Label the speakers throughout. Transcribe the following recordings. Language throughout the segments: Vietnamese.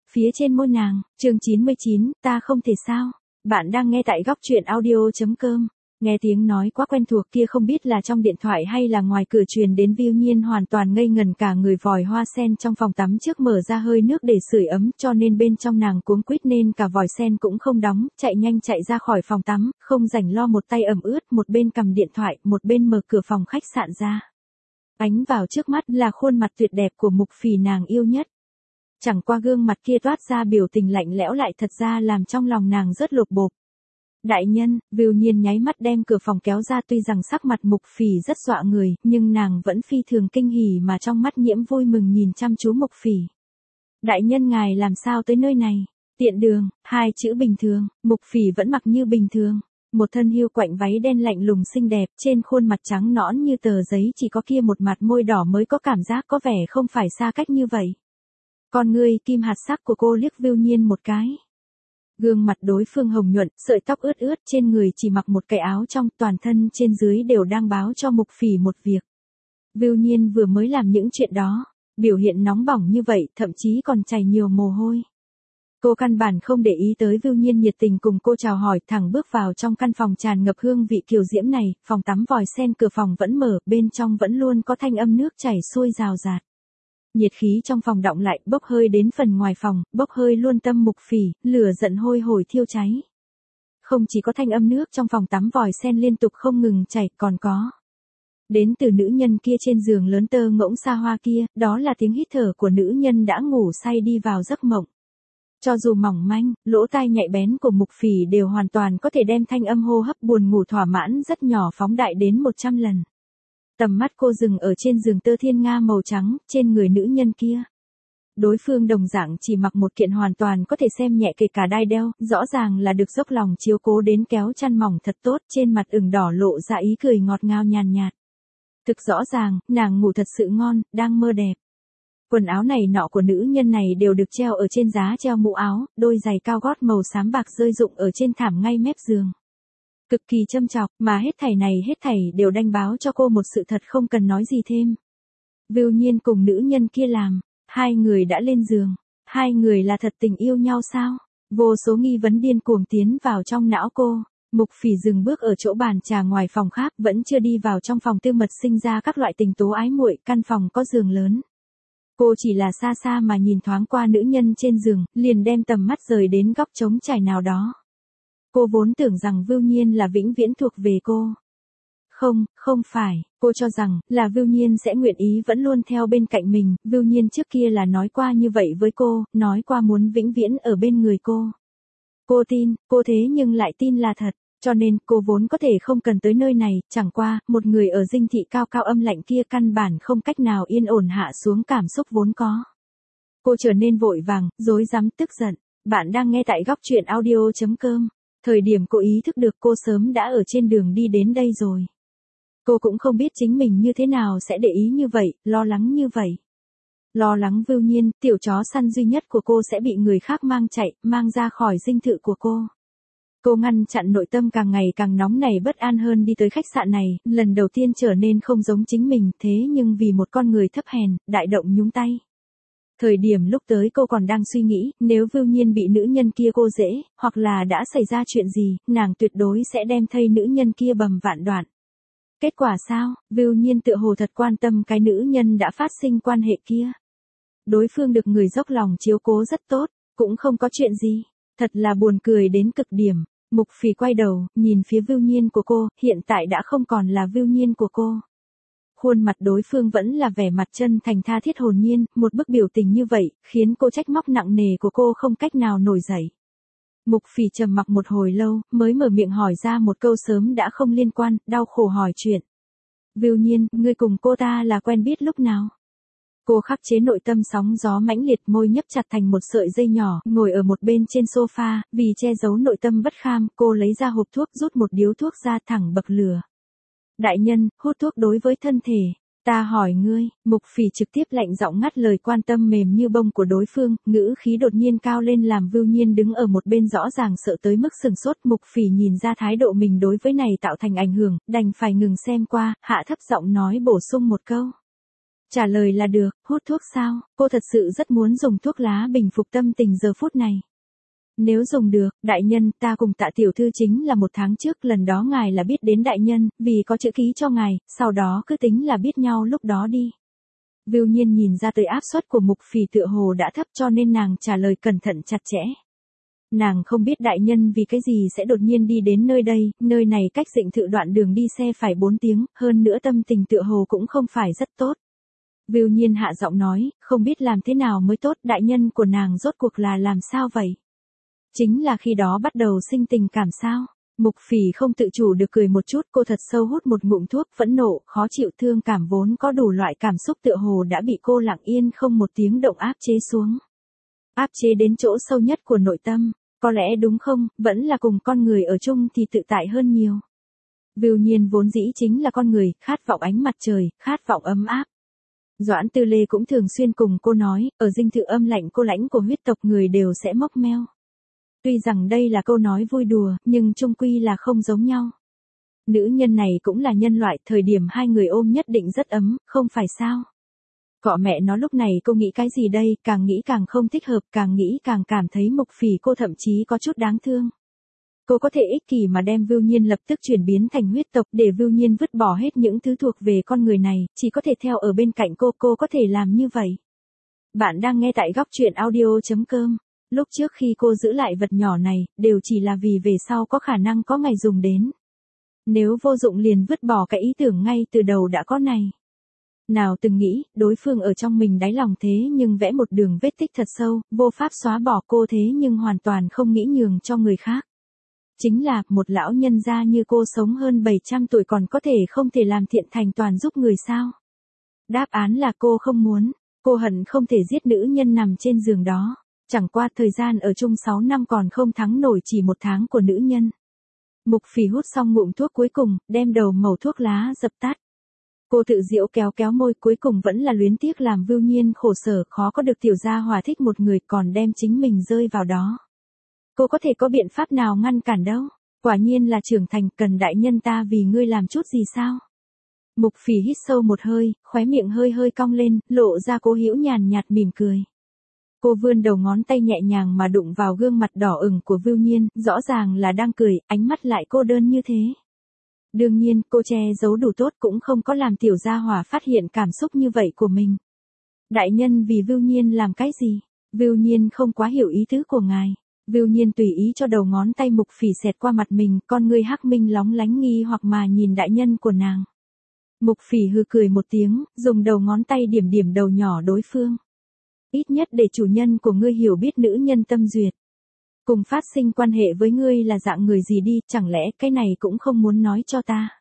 Speaker 1: phía trên môi nàng. Chương 99, ta không thể sao. Bạn đang nghe tại góc truyện audio.com. Nghe tiếng nói quá quen thuộc kia, không biết là trong điện thoại hay là ngoài cửa truyền đến. Viu Nhiên hoàn toàn ngây ngần cả người. Vòi hoa sen trong phòng tắm trước mở ra hơi nước để sưởi ấm, cho nên bên trong nàng cuống quýt nên cả vòi sen cũng không đóng, chạy nhanh chạy ra khỏi phòng tắm, không rảnh lo một tay ẩm ướt, một bên cầm điện thoại, một bên mở cửa phòng khách sạn ra. Ánh vào trước mắt là khuôn mặt tuyệt đẹp của Mục Phỉ nàng yêu nhất. Chẳng qua gương mặt kia toát ra biểu tình lạnh lẽo lại thật ra làm trong lòng nàng rất lột bột. Đại nhân, Viu Nhiên nháy mắt đem cửa phòng kéo ra, tuy rằng sắc mặt Mục Phỉ rất dọa người, nhưng nàng vẫn phi thường kinh hỉ mà trong mắt nhiễm vui mừng nhìn chăm chú Mục Phỉ. Đại nhân ngài làm sao tới nơi này? Tiện đường, hai chữ bình thường. Mục Phỉ vẫn mặc như bình thường. Một thân hiu quạnh váy đen lạnh lùng xinh đẹp, trên khuôn mặt trắng nõn như tờ giấy chỉ có kia một mặt môi đỏ mới có cảm giác có vẻ không phải xa cách như vậy. Con ngươi kim hạt sắc của cô liếc Viu Nhiên một cái. Gương mặt đối phương hồng nhuận, sợi tóc ướt ướt, trên người chỉ mặc một cái áo trong, toàn thân trên dưới đều đang báo cho Mục Phỉ một việc. Viu Nhiên vừa mới làm những chuyện đó, biểu hiện nóng bỏng như vậy, thậm chí còn chảy nhiều mồ hôi. Cô căn bản không để ý tới Viu Nhiên nhiệt tình cùng cô chào hỏi, thẳng bước vào trong căn phòng tràn ngập hương vị kiều diễm này. Phòng tắm vòi sen cửa phòng vẫn mở, bên trong vẫn luôn có thanh âm nước chảy xuôi rào rạt. Nhiệt khí trong phòng đọng lại, bốc hơi đến phần ngoài phòng, bốc hơi luôn tâm Mục Phỉ, lửa giận hôi hổi thiêu cháy. Không chỉ có thanh âm nước trong phòng tắm vòi sen liên tục không ngừng chảy, còn có đến từ nữ nhân kia trên giường lớn tơ ngỗng xa hoa kia, đó là tiếng hít thở của nữ nhân đã ngủ say đi vào giấc mộng. Cho dù mỏng manh, lỗ tai nhạy bén của Mục Phỉ đều hoàn toàn có thể đem thanh âm hô hấp buồn ngủ thỏa mãn rất nhỏ phóng đại đến 100 lần. Tầm mắt cô dừng ở trên giường tơ thiên nga màu trắng, trên người nữ nhân kia. Đối phương đồng dạng chỉ mặc một kiện hoàn toàn có thể xem nhẹ kể cả đai đeo, rõ ràng là được dốc lòng chiếu cố đến kéo chăn mỏng thật tốt, trên mặt ửng đỏ lộ ra ý cười ngọt ngào nhàn nhạt. Thực rõ ràng, nàng ngủ thật sự ngon, đang mơ đẹp. Quần áo này nọ của nữ nhân này đều được treo ở trên giá treo mũ áo, đôi giày cao gót màu xám bạc rơi rụng ở trên thảm ngay mép giường. Cực kỳ châm chọc, mà hết thảy đều đanh báo cho cô một sự thật không cần nói gì thêm. Viu Nhiên cùng nữ nhân kia làm, hai người đã lên giường, hai người là thật tình yêu nhau sao? Vô số nghi vấn điên cuồng tiến vào trong não cô. Mục Phỉ dừng bước ở chỗ bàn trà ngoài phòng khác, vẫn chưa đi vào trong phòng tư mật sinh ra các loại tình tố ái muội. Căn phòng có giường lớn. Cô chỉ là xa xa mà nhìn thoáng qua nữ nhân trên giường, liền đem tầm mắt rời đến góc trống trải nào đó. Cô vốn tưởng rằng Viu Nhiên là vĩnh viễn thuộc về cô. Không phải, cô cho rằng là Viu Nhiên sẽ nguyện ý vẫn luôn theo bên cạnh mình. Viu Nhiên trước kia là nói qua như vậy với cô, nói qua muốn vĩnh viễn ở bên người cô. Cô tin, cô thế nhưng lại tin là thật. Cho nên, cô vốn có thể không cần tới nơi này, chẳng qua, một người ở dinh thị cao cao âm lạnh kia căn bản không cách nào yên ổn hạ xuống cảm xúc vốn có. Cô trở nên vội vàng, rối rắm, tức giận. Bạn đang nghe tại góc truyện audio.com. Thời điểm cô ý thức được cô sớm đã ở trên đường đi đến đây rồi. Cô cũng không biết chính mình như thế nào sẽ để ý như vậy, lo lắng như vậy. Lo lắng Viu Nhiên, tiểu chó săn duy nhất của cô sẽ bị người khác mang chạy, mang ra khỏi dinh thự của cô. Cô ngăn chặn nội tâm càng ngày càng nóng nảy bất an hơn đi tới khách sạn này, lần đầu tiên trở nên không giống chính mình, thế nhưng vì một con người thấp hèn, đại động nhúng tay. Thời điểm lúc tới cô còn đang suy nghĩ, nếu Viu Nhiên bị nữ nhân kia cô dễ, hoặc là đã xảy ra chuyện gì, nàng tuyệt đối sẽ đem thây nữ nhân kia bầm vạn đoạn. Kết quả sao, Viu Nhiên tựa hồ thật quan tâm cái nữ nhân đã phát sinh quan hệ kia. Đối phương được người dốc lòng chiếu cố rất tốt, cũng không có chuyện gì. Thật là buồn cười đến cực điểm. Mục Phỉ quay đầu, nhìn phía Viu Nhiên của cô, hiện tại đã không còn là Viu Nhiên của cô. Khuôn mặt đối phương vẫn là vẻ mặt chân thành tha thiết hồn nhiên, một bức biểu tình như vậy, khiến cô trách móc nặng nề của cô không cách nào nổi dậy. Mục Phỉ trầm mặc một hồi lâu, mới mở miệng hỏi ra một câu sớm đã không liên quan, đau khổ hỏi chuyện. Viu Nhiên, ngươi cùng cô ta là quen biết lúc nào? Cô khắc chế nội tâm sóng gió mãnh liệt, môi nhấp chặt thành một sợi dây nhỏ, ngồi ở một bên trên sofa, vì che giấu nội tâm bất kham, cô lấy ra hộp thuốc, rút một điếu thuốc ra thẳng bậc lửa. Đại nhân, hút thuốc đối với thân thể. Ta hỏi ngươi, Mục Phỉ trực tiếp lạnh giọng ngắt lời quan tâm mềm như bông của đối phương, ngữ khí đột nhiên cao lên làm Viu Nhiên đứng ở một bên rõ ràng sợ tới mức sừng sốt. Mục Phỉ nhìn ra thái độ mình đối với này tạo thành ảnh hưởng, đành phải ngừng xem qua, hạ thấp giọng nói bổ sung một câu. Trả lời là được, hút thuốc sao, cô thật sự rất muốn dùng thuốc lá bình phục tâm tình giờ phút này. Nếu dùng được, đại nhân, ta cùng Tạ tiểu thư chính là 1 tháng trước, lần đó ngài là biết đến đại nhân, vì có chữ ký cho ngài, sau đó cứ tính là biết nhau lúc đó đi. Viu Nhiên nhìn ra tới áp suất của Mục Phỉ tựa hồ đã thấp cho nên nàng trả lời cẩn thận chặt chẽ. Nàng không biết đại nhân vì cái gì sẽ đột nhiên đi đến nơi đây, nơi này cách Dĩnh Thự đoạn đường đi xe phải 4 tiếng, hơn nữa tâm tình tựa hồ cũng không phải rất tốt. Viu Nhiên hạ giọng nói, không biết làm thế nào mới tốt, đại nhân của nàng rốt cuộc là làm sao vậy? Chính là khi đó bắt đầu sinh tình cảm sao? Mục Phỉ không tự chủ được cười một chút, cô thật sâu hút một ngụm thuốc, phẫn nộ, khó chịu, thương cảm vốn có đủ loại cảm xúc tựa hồ đã bị cô lặng yên không một tiếng động áp chế xuống. Áp chế đến chỗ sâu nhất của nội tâm, có lẽ đúng không, vẫn là cùng con người ở chung thì tự tại hơn nhiều. Viu Nhiên vốn dĩ chính là con người, khát vọng ánh mặt trời, khát vọng ấm áp. Doãn Tư Lê cũng thường xuyên cùng cô nói, ở dinh thự âm lạnh cô lãnh của huyết tộc người đều sẽ mốc meo. Tuy rằng đây là câu nói vui đùa, nhưng chung quy là không giống nhau. Nữ nhân này cũng là nhân loại, thời điểm hai người ôm nhất định rất ấm, không phải sao? Cọ mẹ nó, lúc này cô nghĩ cái gì đây, càng nghĩ càng không thích hợp, càng nghĩ càng cảm thấy Mục Phỉ cô thậm chí có chút đáng thương. Cô có thể ích kỷ mà đem Viu Nhiên lập tức chuyển biến thành huyết tộc để Viu Nhiên vứt bỏ hết những thứ thuộc về con người này, chỉ có thể theo ở bên cạnh cô có thể làm như vậy. Bạn đang nghe tại góc truyện audio.com. Lúc trước khi cô giữ lại vật nhỏ này, đều chỉ là vì về sau có khả năng có ngày dùng đến. Nếu vô dụng liền vứt bỏ cái ý tưởng ngay từ đầu đã có này. Nào từng nghĩ, đối phương ở trong mình đáy lòng thế nhưng vẽ một đường vết tích thật sâu, vô pháp xóa bỏ cô thế nhưng hoàn toàn không nghĩ nhường cho người khác. Chính là, một lão nhân gia như cô sống hơn 700 tuổi còn có thể không thể làm thiện thành toàn giúp người sao? Đáp án là cô không muốn, cô hận không thể giết nữ nhân nằm trên giường đó. Chẳng qua thời gian ở chung 6 năm còn không thắng nổi chỉ 1 tháng của nữ nhân. Mục Phỉ hút xong ngụm thuốc cuối cùng, đem đầu mẩu thuốc lá dập tắt. Cô tự giễu kéo kéo môi, cuối cùng vẫn là luyến tiếc làm Viu Nhiên khổ sở, khó có được tiểu gia hòa thích một người còn đem chính mình rơi vào đó. Cô có thể có biện pháp nào ngăn cản đâu, quả nhiên là trưởng thành, cần đại nhân ta vì ngươi làm chút gì sao? Mục Phỉ hít sâu một hơi, khóe miệng hơi hơi cong lên, lộ ra cố hữu nhàn nhạt mỉm cười. Cô vươn đầu ngón tay nhẹ nhàng mà đụng vào gương mặt đỏ ửng của Viu Nhiên, rõ ràng là đang cười, ánh mắt lại cô đơn như thế. Đương nhiên, cô che giấu đủ tốt cũng không có làm tiểu gia hỏa phát hiện cảm xúc như vậy của mình. Đại nhân vì Viu Nhiên làm cái gì? Viu Nhiên không quá hiểu ý tứ của ngài. Viu Nhiên tùy ý cho đầu ngón tay Mục Phỉ xẹt qua mặt mình, con ngươi hắc minh lóng lánh nghi hoặc mà nhìn đại nhân của nàng. Mục Phỉ hừ cười một tiếng, dùng đầu ngón tay điểm điểm đầu nhỏ đối phương. Ít nhất để chủ nhân của ngươi hiểu biết nữ nhân tâm duyệt. Cùng phát sinh quan hệ với ngươi là dạng người gì đi, chẳng lẽ cái này cũng không muốn nói cho ta.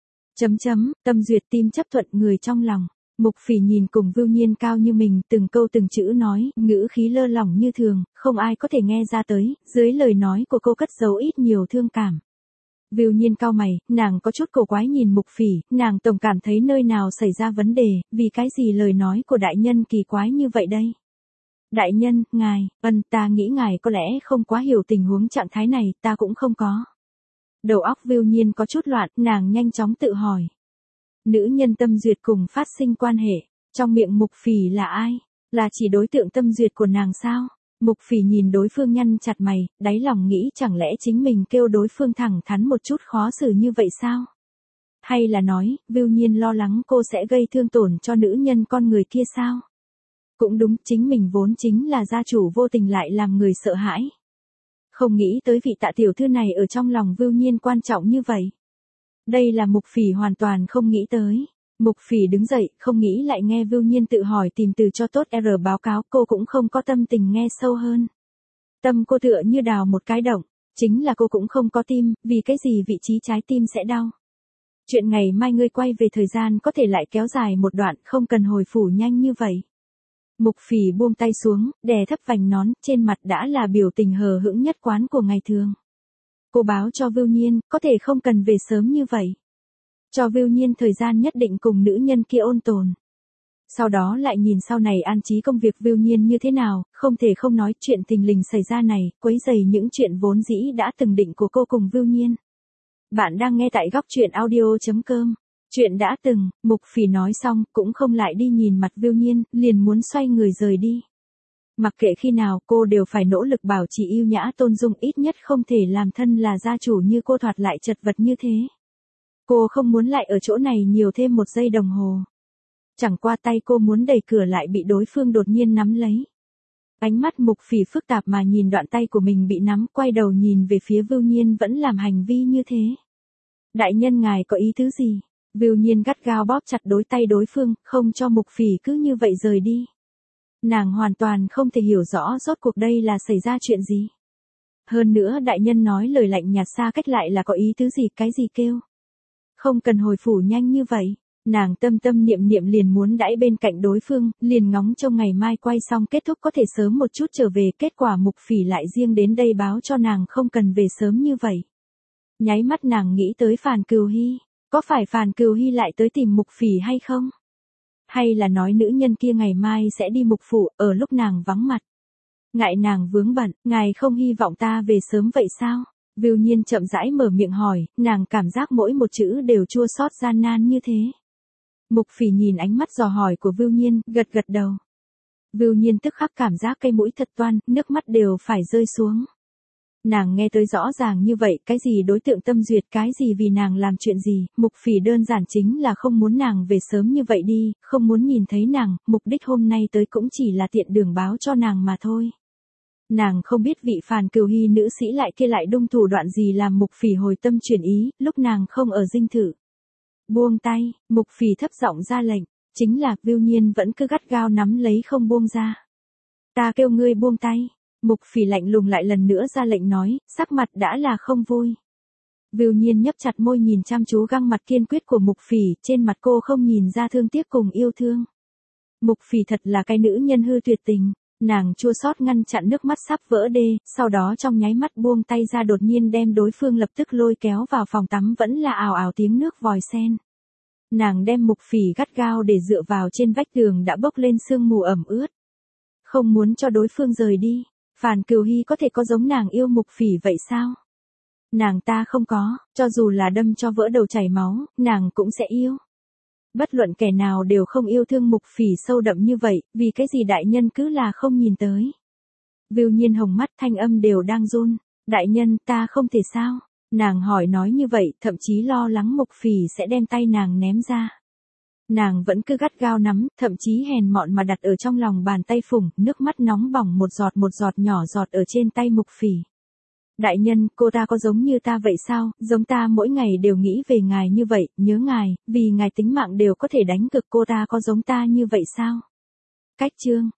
Speaker 1: Tâm duyệt tim chấp thuận người trong lòng. Mục Phỉ nhìn cùng Viu Nhiên cao như mình, từng câu từng chữ nói, ngữ khí lơ lỏng như thường, không ai có thể nghe ra tới, dưới lời nói của cô cất giấu ít nhiều thương cảm. Viu Nhiên cau mày, nàng có chút cổ quái nhìn Mục Phỉ, nàng tổng cảm thấy nơi nào xảy ra vấn đề, vì cái gì lời nói của đại nhân kỳ quái như vậy đây? Đại nhân, ngài, ta nghĩ ngài có lẽ không quá hiểu tình huống trạng thái này, ta cũng không có. Đầu óc Viu Nhiên có chút loạn, nàng nhanh chóng tự hỏi. Nữ nhân tâm duyệt cùng phát sinh quan hệ, trong miệng Mục Phỉ là ai? Là chỉ đối tượng tâm duyệt của nàng sao? Mục Phỉ nhìn đối phương nhăn chặt mày, đáy lòng nghĩ chẳng lẽ chính mình kêu đối phương thẳng thắn một chút khó xử như vậy sao? Hay là nói, Viu Nhiên lo lắng cô sẽ gây thương tổn cho nữ nhân con người kia sao? Cũng đúng, chính mình vốn chính là gia chủ vô tình lại làm người sợ hãi. Không nghĩ tới vị Tạ tiểu thư này ở trong lòng Viu Nhiên quan trọng như vậy. Đây là Mục Phỉ hoàn toàn không nghĩ tới. Mục Phỉ đứng dậy, không nghĩ lại nghe Viu Nhiên tự hỏi tìm từ cho tốt báo cáo, cô cũng không có tâm tình nghe sâu hơn. Tâm cô tựa như đào một cái động, chính là cô cũng không có tim, vì cái gì vị trí trái tim sẽ đau. Chuyện ngày mai ngươi quay về thời gian có thể lại kéo dài một đoạn, không cần hồi phủ nhanh như vậy. Mục Phỉ buông tay xuống, đè thấp vành nón, trên mặt đã là biểu tình hờ hững nhất quán của ngày thường. Cô báo cho Viu Nhiên, có thể không cần về sớm như vậy. Cho Viu Nhiên thời gian nhất định cùng nữ nhân kia ôn tồn. Sau đó lại nhìn sau này an trí công việc Viu Nhiên như thế nào, không thể không nói chuyện thình lình xảy ra này, quấy rầy những chuyện vốn dĩ đã từng định của cô cùng Viu Nhiên. Bạn đang nghe tại góc truyện audio.com. Chuyện đã từng, Mục Phỉ nói xong cũng không lại đi nhìn mặt Viu Nhiên, liền muốn xoay người rời đi. Mặc kệ khi nào cô đều phải nỗ lực bảo trì yêu nhã tôn dung, ít nhất không thể làm thân là gia chủ như cô thoạt lại chật vật như thế. Cô không muốn lại ở chỗ này nhiều thêm 1 giây đồng hồ. Chẳng qua tay cô muốn đẩy cửa lại bị đối phương đột nhiên nắm lấy. Ánh mắt Mục Phỉ phức tạp mà nhìn đoạn tay của mình bị nắm, quay đầu nhìn về phía Viu Nhiên vẫn làm hành vi như thế. Đại nhân ngài có ý tứ gì? Viu Nhiên gắt gao bóp chặt đôi tay đối phương, không cho Mục Phỉ cứ như vậy rời đi. Nàng hoàn toàn không thể hiểu rõ rốt cuộc đây là xảy ra chuyện gì. Hơn nữa đại nhân nói lời lạnh nhạt xa cách lại là có ý tứ gì, cái gì kêu. Không cần hồi phủ nhanh như vậy. Nàng tâm tâm niệm niệm liền muốn đãi bên cạnh đối phương, liền ngóng trông ngày mai quay xong kết thúc có thể sớm một chút trở về, kết quả Mục Phỉ lại riêng đến đây báo cho nàng không cần về sớm như vậy. Nháy mắt nàng nghĩ tới Phàn Cừu Hy, có phải Phàn Cừu Hy lại tới tìm Mục Phỉ hay không? Hay là nói nữ nhân kia ngày mai sẽ đi Mục phủ, ở lúc nàng vắng mặt. Ngại nàng vướng bận, ngài không hy vọng ta về sớm vậy sao? Viu Nhiên chậm rãi mở miệng hỏi, nàng cảm giác mỗi một chữ đều chua xót gian nan như thế. Mục Phỉ nhìn ánh mắt dò hỏi của Viu Nhiên, gật gật đầu. Viu Nhiên tức khắc cảm giác cây mũi thật toan, nước mắt đều phải rơi xuống. Nàng nghe tới rõ ràng như vậy, cái gì đối tượng tâm duyệt, cái gì vì nàng làm chuyện gì, Mục Phỉ đơn giản chính là không muốn nàng về sớm như vậy đi, không muốn nhìn thấy nàng, mục đích hôm nay tới cũng chỉ là tiện đường báo cho nàng mà thôi. Nàng không biết vị Phàn Cừu Hy nữ sĩ lại kia lại đung thủ đoạn gì làm Mục Phỉ hồi tâm chuyển ý, lúc nàng không ở dinh thự. Buông tay, Mục Phỉ thấp giọng ra lệnh, chính là Viu Nhiên vẫn cứ gắt gao nắm lấy không buông ra. Ta kêu ngươi buông tay. Mục Phỉ lạnh lùng lại lần nữa ra lệnh nói, sắc mặt đã là không vui. Viu Nhiên nhấp chặt môi nhìn chăm chú gương mặt kiên quyết của Mục Phỉ, trên mặt cô không nhìn ra thương tiếc cùng yêu thương. Mục Phỉ thật là cái nữ nhân hư tuyệt tình, nàng chua xót ngăn chặn nước mắt sắp vỡ đê, sau đó trong nháy mắt buông tay ra, đột nhiên đem đối phương lập tức lôi kéo vào phòng tắm, vẫn là ào ào tiếng nước vòi sen. Nàng đem Mục Phỉ gắt gao để dựa vào trên vách tường đã bốc lên sương mù ẩm ướt. Không muốn cho đối phương rời đi. Phàn Cừu Hy có thể có giống nàng yêu Mục Phỉ vậy sao? Nàng ta không có, cho dù là đâm cho vỡ đầu chảy máu, nàng cũng sẽ yêu. Bất luận kẻ nào đều không yêu thương Mục Phỉ sâu đậm như vậy, vì cái gì đại nhân cứ là không nhìn tới. Viu Nhiên hồng mắt, thanh âm đều đang run. Đại nhân, ta không thể sao? Nàng hỏi nói như vậy, thậm chí lo lắng Mục Phỉ sẽ đem tay nàng ném ra. Nàng vẫn cứ gắt gao nắm, thậm chí hèn mọn mà đặt ở trong lòng bàn tay phủng, nước mắt nóng bỏng một giọt nhỏ giọt ở trên tay Mục Phỉ. Đại nhân, cô ta có giống như ta vậy sao? Giống ta mỗi ngày đều nghĩ về ngài như vậy, nhớ ngài, vì ngài tính mạng đều có thể đánh cược, cô ta có giống ta như vậy sao? Cách chương